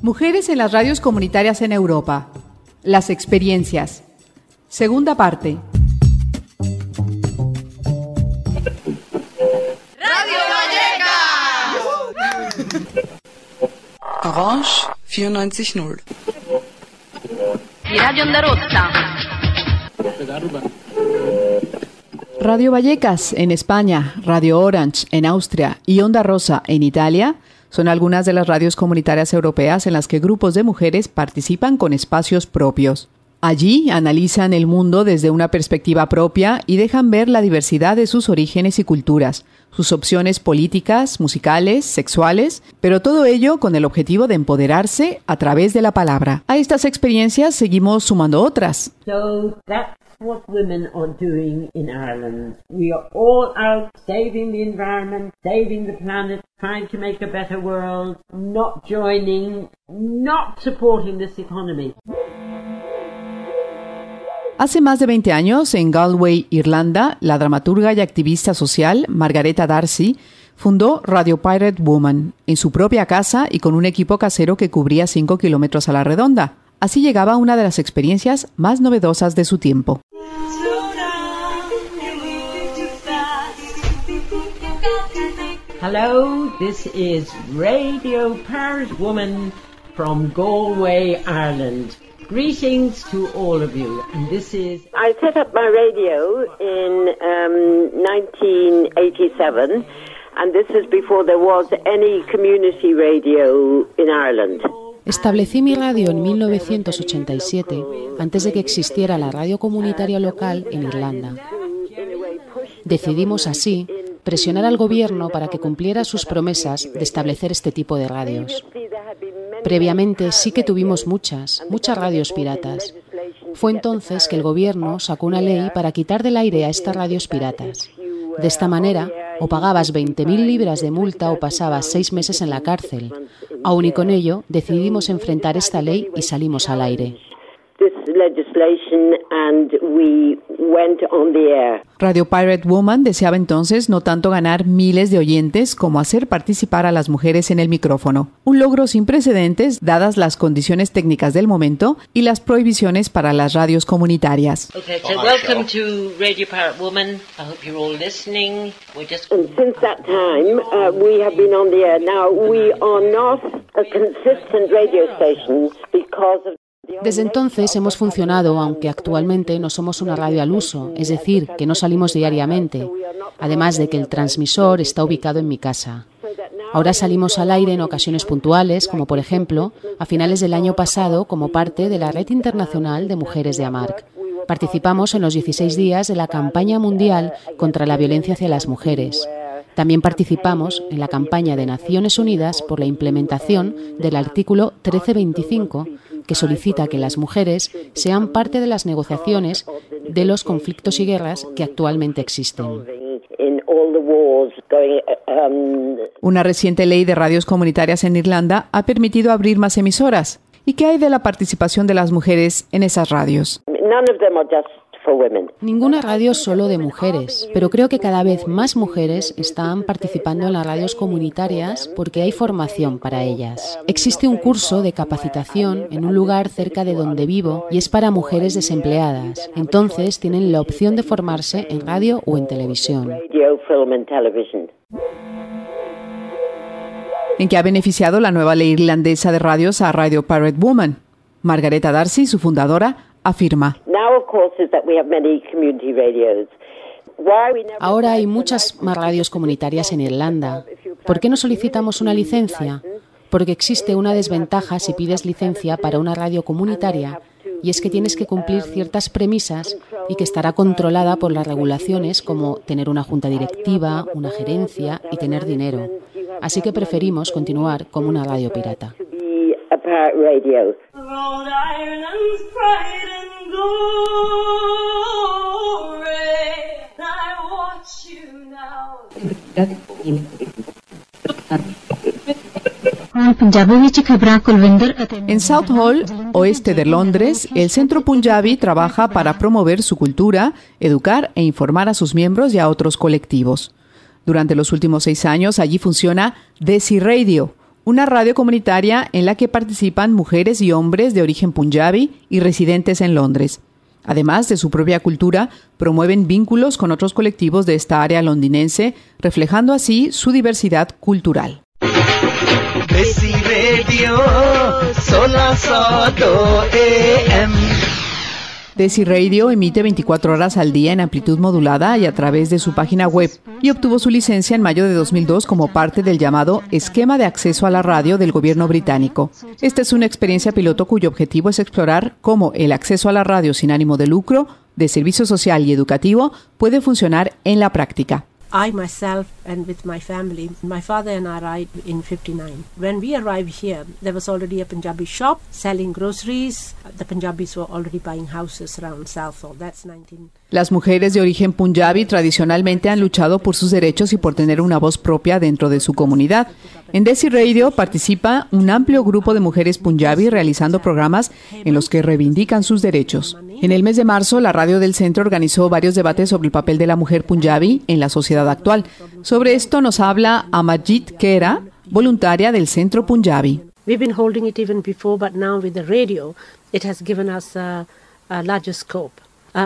Mujeres en las radios comunitarias en Europa. Las experiencias. Segunda parte. Radio Vallecas. Orange 94.0. Y Radio Onda Rossa. Radio Vallecas en España, Radio Orange en Austria y Onda Rosa en Italia son algunas de las radios comunitarias europeas en las que grupos de mujeres participan con espacios propios. Allí analizan el mundo desde una perspectiva propia y dejan ver la diversidad de sus orígenes y culturas, sus opciones políticas, musicales, sexuales, pero todo ello con el objetivo de empoderarse a través de la palabra. A estas experiencias seguimos sumando otras. So that's what women are doing in Ireland. We are all out saving the environment, saving the planet, trying to make a better world, not joining, not supporting this economy. Hace más de 20 años, en Galway, Irlanda, la dramaturga y activista social Margareta D'Arcy fundó Radio Pirate Woman en su propia casa y con un equipo casero que cubría 5 kilómetros a la redonda. Así llegaba una de las experiencias más novedosas de su tiempo. Hello, this is Radio Pirate Woman from Galway, Ireland. Greetings to all of you, and this is... I set up my radio in 1987, and this is before there was any community radio in Ireland. Establecí mi radio en 1987, antes de que existiera la radio comunitaria local en Irlanda. Decidimos así presionar al gobierno para que cumpliera sus promesas de establecer este tipo de radios. Previamente sí que tuvimos muchas radios piratas. Fue entonces que el gobierno sacó una ley para quitar del aire a estas radios piratas. De esta manera, o pagabas 20.000 libras de multa o pasabas 6 meses en la cárcel. Aún y con ello, decidimos enfrentar esta ley y salimos al aire. Radio Pirate Woman deseaba entonces no tanto ganar miles de oyentes como hacer participar a las mujeres en el micrófono. Un logro sin precedentes dadas las condiciones técnicas del momento y las prohibiciones para las radios comunitarias. Okay, so welcome to Radio Pirate Woman. I hope you're all listening. And since that time, we have been on the air. Now, we are not a consistent radio station because of... Desde entonces hemos funcionado, aunque actualmente no somos una radio al uso, es decir, que no salimos diariamente, además de que el transmisor está ubicado en mi casa. Ahora salimos al aire en ocasiones puntuales, como por ejemplo, a finales del año pasado como parte de la Red Internacional de Mujeres de AMARC. Participamos en los 16 días de la campaña mundial contra la violencia hacia las mujeres. También participamos en la campaña de Naciones Unidas por la implementación del artículo 1325, que solicita que las mujeres sean parte de las negociaciones de los conflictos y guerras que actualmente existen. Una reciente ley de radios comunitarias en Irlanda ha permitido abrir más emisoras. ¿Y qué hay de la participación de las mujeres en esas radios? Ninguna radio solo de mujeres, pero creo que cada vez más mujeres están participando en las radios comunitarias porque hay formación para ellas. Existe un curso de capacitación en un lugar cerca de donde vivo y es para mujeres desempleadas. Entonces tienen la opción de formarse en radio o en televisión. ¿En qué ha beneficiado la nueva ley irlandesa de radios a Radio Pirate Woman? Margareta D'Arcy, su fundadora, afirma. Ahora hay muchas más radios comunitarias en Irlanda. ¿Por qué no solicitamos una licencia? Porque existe una desventaja si pides licencia para una radio comunitaria, y es que tienes que cumplir ciertas premisas y que estará controlada por las regulaciones como tener una junta directiva, una gerencia y tener dinero. Así que preferimos continuar como una radio pirata. Radio. Rhode Island's pride and glory. I watch you now. En Southall, oeste de Londres, el Centro Punjabi trabaja para promover su cultura, educar e informar a sus miembros y a otros colectivos. Durante los últimos 6 años, allí funciona Desi Radio, una radio comunitaria en la que participan mujeres y hombres de origen punjabi y residentes en Londres. Además de su propia cultura, promueven vínculos con otros colectivos de esta área londinense, reflejando así su diversidad cultural. Desi Radio, 1602 AM. Desi Radio emite 24 horas al día en amplitud modulada y a través de su página web, y obtuvo su licencia en mayo de 2002 como parte del llamado Esquema de Acceso a la Radio del gobierno británico. Esta es una experiencia piloto cuyo objetivo es explorar cómo el acceso a la radio sin ánimo de lucro, de servicio social y educativo, puede funcionar en la práctica. I myself and with my family, my father and I arrived in 59. When we arrived here, there was already a Punjabi shop selling groceries. The Punjabis were already buying houses around Southall. That's 19. Las mujeres de origen punjabi tradicionalmente han luchado por sus derechos y por tener una voz propia dentro de su comunidad. En Desi Radio participa un amplio grupo de mujeres punjabi realizando programas en los que reivindican sus derechos. En el mes de marzo, la radio del centro organizó varios debates sobre el papel de la mujer punjabi en la sociedad actual. Sobre esto nos habla Amarjit Khera, voluntaria del centro punjabi. We've been holding it even before, but now with the radio, it has given us a larger scope.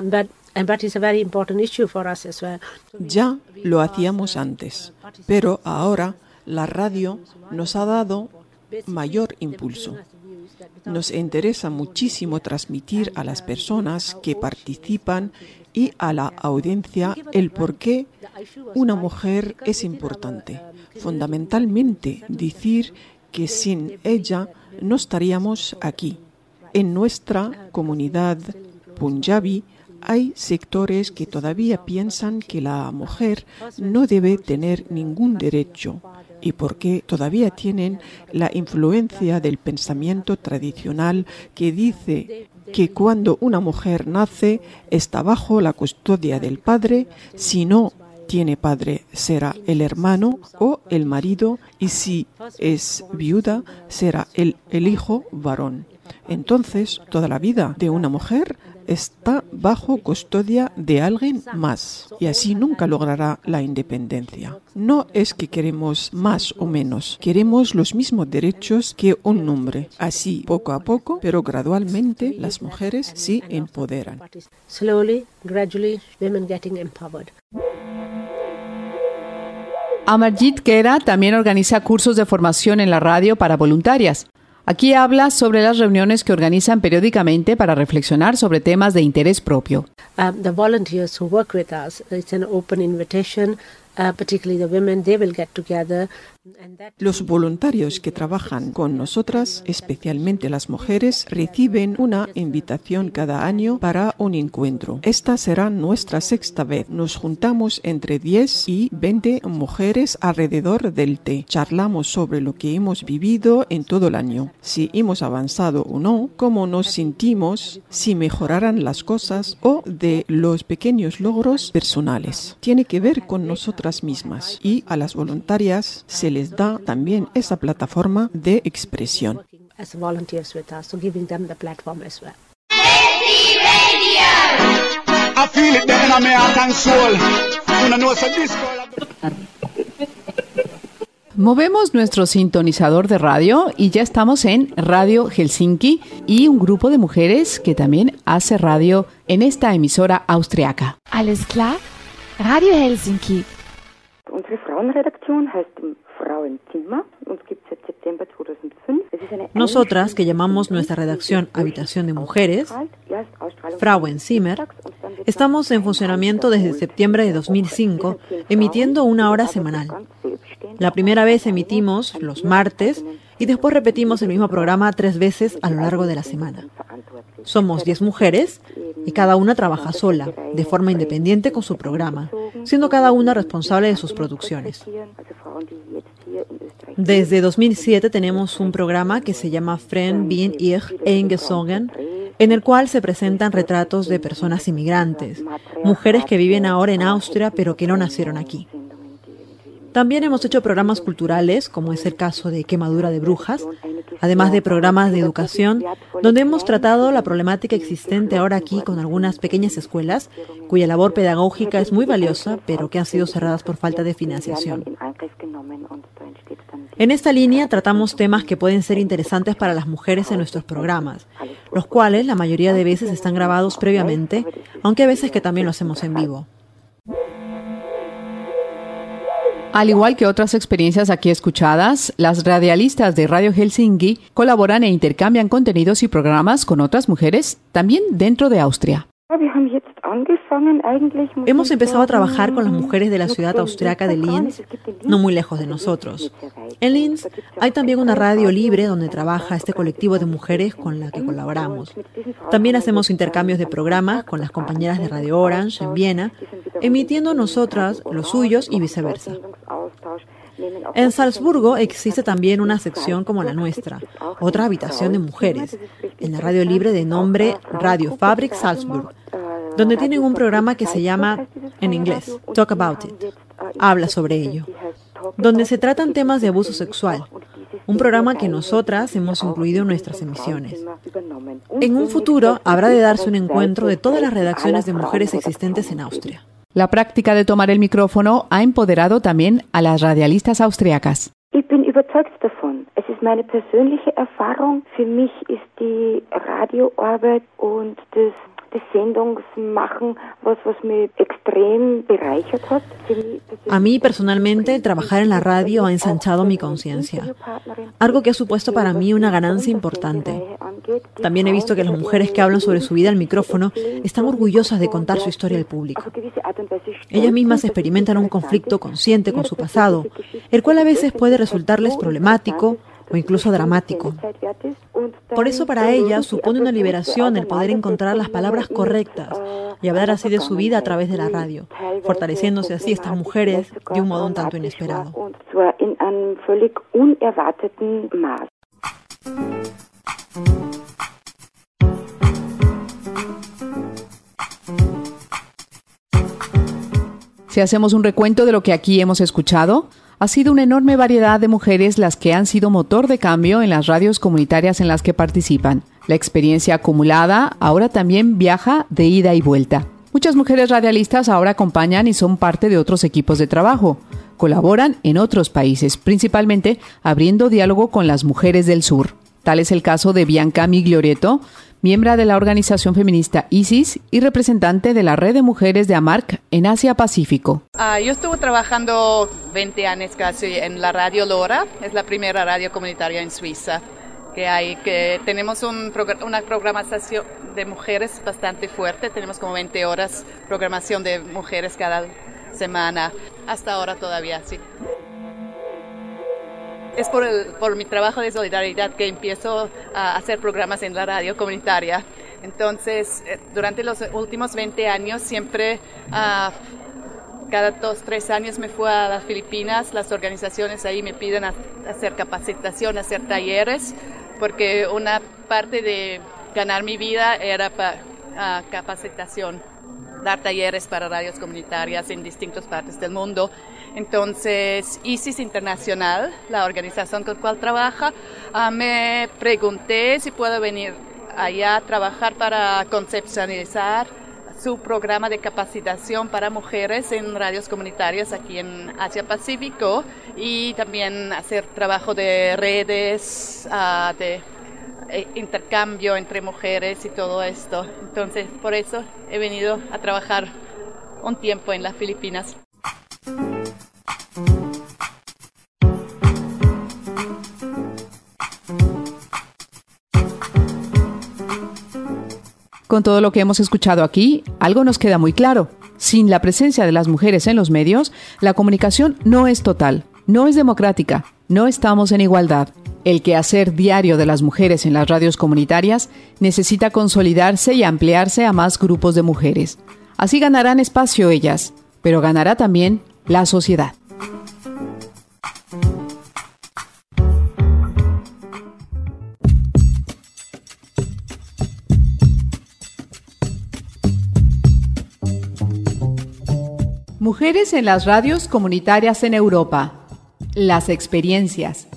But it's a very important issue for us as well. Ya lo hacíamos antes, pero ahora la radio nos ha dado mayor impulso. Nos interesa muchísimo transmitir a las personas que participan y a la audiencia el por qué una mujer es importante. Fundamentalmente decir que sin ella no estaríamos aquí. En nuestra comunidad punjabi hay sectores que todavía piensan que la mujer no debe tener ningún derecho y porque todavía tienen la influencia del pensamiento tradicional que dice que cuando una mujer nace está bajo la custodia del padre, si no tiene padre será el hermano o el marido y si es viuda será el hijo varón. Entonces, toda la vida de una mujer está bajo custodia de alguien más y así nunca logrará la independencia. No es que queremos más o menos, queremos los mismos derechos que un hombre. Así, poco a poco, pero gradualmente, las mujeres se empoderan. Slowly, gradually, women getting empowered. Amarjit Khera también organiza cursos de formación en la radio para voluntarias. Aquí habla sobre las reuniones que organizan periódicamente para reflexionar sobre temas de interés propio. The volunteers who work with us, it's an open invitation, particularly the women, they will get together. Los voluntarios que trabajan con nosotras, especialmente las mujeres, reciben una invitación cada año para un encuentro. Esta será nuestra sexta vez. Nos juntamos entre 10 y 20 mujeres alrededor del té. Charlamos sobre lo que hemos vivido en todo el año, si hemos avanzado o no, cómo nos sentimos, si mejorarán las cosas o de los pequeños logros personales. Tiene que ver con nosotras mismas y a las voluntarias se les da también esa plataforma de expresión. Movemos nuestro sintonizador de radio y ya estamos en Radio Helsinki y un grupo de mujeres que también hace radio en esta emisora austriaca. Alles klar? Radio Helsinki. Unsere Frauenredaktion heißt Frauenzimmer. Uns gibt es seit September 2005. Nosotras, que llamamos nuestra redacción Habitación de Mujeres, Frauenzimmer, estamos en funcionamiento desde septiembre de 2005, emitiendo una hora semanal. La primera vez emitimos los martes y después repetimos el mismo programa 3 veces a lo largo de la semana. Somos 10 mujeres y cada una trabaja sola, de forma independiente con su programa, siendo cada una responsable de sus producciones. Desde 2007 tenemos un programa que se llama Frauen bin ich eingezogen, en el cual se presentan retratos de personas inmigrantes, mujeres que viven ahora en Austria pero que no nacieron aquí. También hemos hecho programas culturales, como es el caso de Quemadura de Brujas, además de programas de educación, donde hemos tratado la problemática existente ahora aquí con algunas pequeñas escuelas, cuya labor pedagógica es muy valiosa, pero que han sido cerradas por falta de financiación. En esta línea tratamos temas que pueden ser interesantes para las mujeres en nuestros programas, los cuales la mayoría de veces están grabados previamente, aunque a veces que también lo hacemos en vivo. Al igual que otras experiencias aquí escuchadas, las radialistas de Radio Helsinki colaboran e intercambian contenidos y programas con otras mujeres, también dentro de Austria. Hemos empezado a trabajar con las mujeres de la ciudad austriaca de Linz, no muy lejos de nosotros. En Linz hay también una radio libre donde trabaja este colectivo de mujeres con la que colaboramos. También hacemos intercambios de programas con las compañeras de Radio Orange en Viena, emitiendo nosotras los suyos y viceversa. En Salzburgo existe también una sección como la nuestra, otra habitación de mujeres, en la radio libre de nombre Radio Fabrik Salzburg, donde tienen un programa que se llama, en inglés, Talk About It, habla sobre ello, donde se tratan temas de abuso sexual, un programa que nosotras hemos incluido en nuestras emisiones. En un futuro habrá de darse un encuentro de todas las redacciones de mujeres existentes en Austria. La práctica de tomar el micrófono ha empoderado también a las radialistas austriacas. Ich bin überzeugt davon. Es ist meine persönliche Erfahrung. Für mich ist die Radioarbeit und das Sendungsmachen was mich extrem bereichert hat. A mí personalmente trabajar en la radio ha ensanchado mi conciencia, algo que ha supuesto para mí una ganancia importante. También he visto que las mujeres que hablan sobre su vida al micrófono están orgullosas de contar su historia al público. Ellas mismas experimentan un conflicto consciente con su pasado, el cual a veces puede resultarles problemático o incluso dramático. Por eso para ellas supone una liberación el poder encontrar las palabras correctas y hablar así de su vida a través de la radio, fortaleciéndose así estas mujeres de un modo un tanto inesperado. Si hacemos un recuento de lo que aquí hemos escuchado, ha sido una enorme variedad de mujeres las que han sido motor de cambio en las radios comunitarias en las que participan. La experiencia acumulada ahora también viaja de ida y vuelta. Muchas mujeres radialistas ahora acompañan y son parte de otros equipos de trabajo. Colaboran en otros países, principalmente abriendo diálogo con las mujeres del sur. Tal es el caso de Bianca Miglioreto, miembro de la organización feminista ISIS y representante de la Red de Mujeres de AMARC en Asia-Pacífico. Yo estuve trabajando 20 años casi en la Radio Lora, es la primera radio comunitaria en Suiza que tenemos una programación de mujeres bastante fuerte, tenemos como 20 horas programación de mujeres cada semana, hasta ahora todavía, sí. Es por mi trabajo de solidaridad que empiezo a hacer programas en la radio comunitaria. Entonces, durante los últimos 20 años, siempre, cada 2-3 años me fui a las Filipinas. Las organizaciones ahí me piden hacer capacitación, hacer talleres, porque una parte de ganar mi vida era capacitación, dar talleres para radios comunitarias en distintas partes del mundo. Entonces, ISIS Internacional, la organización con la cual trabaja, me pregunté si puedo venir allá a trabajar para conceptualizar su programa de capacitación para mujeres en radios comunitarias aquí en Asia-Pacífico y también hacer trabajo de redes, de intercambio entre mujeres y todo esto. Entonces, por eso he venido a trabajar un tiempo en las Filipinas. Con todo lo que hemos escuchado aquí, algo nos queda muy claro. Sin la presencia de las mujeres en los medios, la comunicación no es total, no es democrática, no estamos en igualdad. El quehacer diario de las mujeres en las radios comunitarias necesita consolidarse y ampliarse a más grupos de mujeres. Así ganarán espacio ellas, pero ganará también la sociedad. Mujeres en las radios comunitarias en Europa. Las experiencias.